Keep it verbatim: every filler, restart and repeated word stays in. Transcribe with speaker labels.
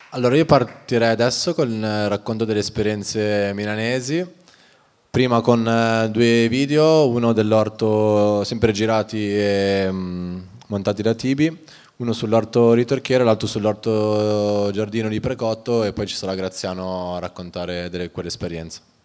Speaker 1: Allora io partirei adesso con il racconto delle esperienze milanesi, prima con eh, due video, uno dell'orto sempre girati e mm, montati da Tibi, uno sull'orto ritorchiere, l'altro sull'orto giardino di Precotto e poi ci sarà Graziano a raccontare delle, quell'esperienza.